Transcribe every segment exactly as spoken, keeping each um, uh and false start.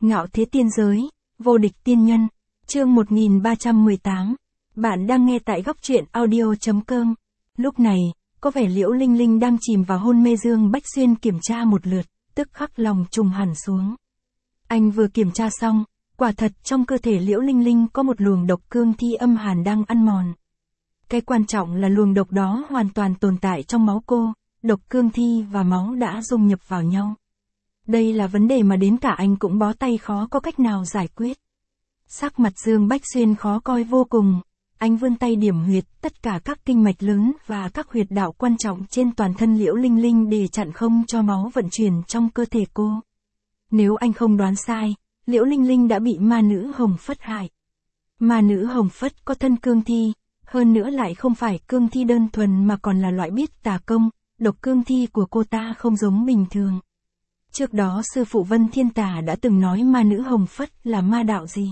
Ngạo thế tiên giới, vô địch tiên nhân, chương một nghìn ba trăm mười tám. Bạn đang nghe tại góc truyện audio.com. Lúc này, có vẻ Liễu Linh Linh đang chìm vào hôn mê. Dương Bách Xuyên kiểm tra một lượt, tức khắc lòng trùng hẳn xuống. Anh vừa kiểm tra xong, quả thật trong cơ thể Liễu Linh Linh có một luồng độc cương thi âm hàn đang ăn mòn. Cái quan trọng là luồng độc đó hoàn toàn tồn tại trong máu cô, độc cương thi và máu đã dung nhập vào nhau. Đây là vấn đề mà đến cả anh cũng bó tay khó có cách nào giải quyết. Sắc mặt Dương Bách Xuyên khó coi vô cùng, anh vươn tay điểm huyệt tất cả các kinh mạch lớn và các huyệt đạo quan trọng trên toàn thân Liễu Linh Linh để chặn không cho máu vận chuyển trong cơ thể cô. Nếu anh không đoán sai, Liễu Linh Linh đã bị ma nữ Hồng Phất hại. Ma nữ Hồng Phất có thân cương thi, hơn nữa lại không phải cương thi đơn thuần mà còn là loại biết tà công, độc cương thi của cô ta không giống bình thường. Trước đó sư phụ Vân Thiên Tà đã từng nói ma nữ Hồng Phất là ma đạo gì.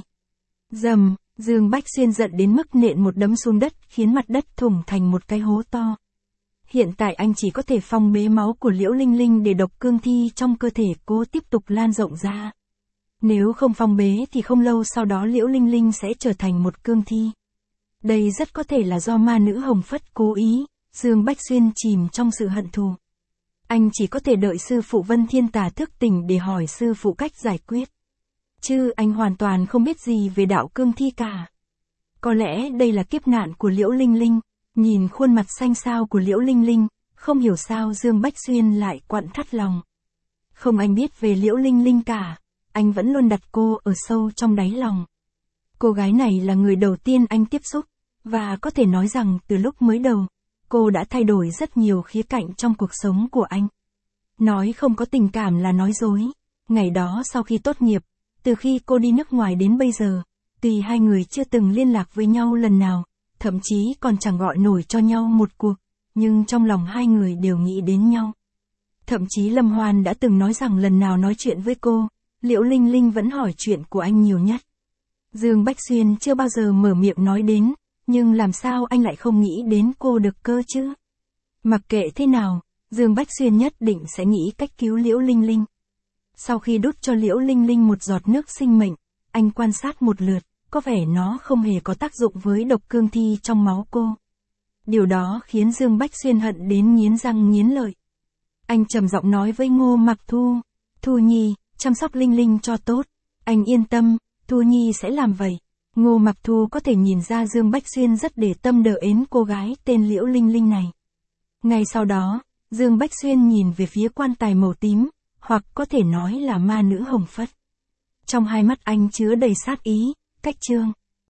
Dầm, Dương Bách Xuyên giận đến mức nện một đấm xuống đất khiến mặt đất thủng thành một cái hố to. Hiện tại anh chỉ có thể phong bế máu của Liễu Linh Linh để độc cương thi trong cơ thể cô tiếp tục lan rộng ra. Nếu không phong bế thì không lâu sau đó Liễu Linh Linh sẽ trở thành một cương thi. Đây rất có thể là do ma nữ Hồng Phất cố ý. Dương Bách Xuyên chìm trong sự hận thù. Anh chỉ có thể đợi sư phụ Vân Thiên Tà thức tỉnh để hỏi sư phụ cách giải quyết. Chứ anh hoàn toàn không biết gì về đạo cương thi cả. Có lẽ đây là kiếp nạn của Liễu Linh Linh. Nhìn khuôn mặt xanh xao của Liễu Linh Linh, không hiểu sao Dương Bách Xuyên lại quặn thắt lòng. Không anh biết về Liễu Linh Linh cả, anh vẫn luôn đặt cô ở sâu trong đáy lòng. Cô gái này là người đầu tiên anh tiếp xúc, và có thể nói rằng từ lúc mới đầu, cô đã thay đổi rất nhiều khía cạnh trong cuộc sống của anh. Nói không có tình cảm là nói dối. Ngày đó sau khi tốt nghiệp, từ khi cô đi nước ngoài đến bây giờ, tuy hai người chưa từng liên lạc với nhau lần nào, thậm chí còn chẳng gọi nổi cho nhau một cuộc, nhưng trong lòng hai người đều nghĩ đến nhau. Thậm chí Lâm Hoan đã từng nói rằng lần nào nói chuyện với cô, Liễu Linh Linh vẫn hỏi chuyện của anh nhiều nhất. Dương Bách Xuyên chưa bao giờ mở miệng nói đến, nhưng làm sao anh lại không nghĩ đến cô được cơ chứ? Mặc kệ thế nào, Dương Bách Xuyên nhất định sẽ nghĩ cách cứu Liễu Linh Linh. Sau khi đút cho Liễu Linh Linh một giọt nước sinh mệnh, anh quan sát một lượt, có vẻ nó không hề có tác dụng với độc cương thi trong máu cô. Điều đó khiến Dương Bách Xuyên hận đến nghiến răng nghiến lợi. Anh trầm giọng nói với Ngô Mặc Thu, Thu Nhi, chăm sóc Linh Linh cho tốt, anh yên tâm, Thu Nhi sẽ làm vậy. Ngô Mặc Thu có thể nhìn ra Dương Bách Xuyên rất để tâm đỡ ến cô gái tên Liễu Linh Linh này. Ngay sau đó, Dương Bách Xuyên nhìn về phía quan tài màu tím, hoặc có thể nói là ma nữ Hồng Phất. Trong hai mắt anh chứa đầy sát ý, cách chương.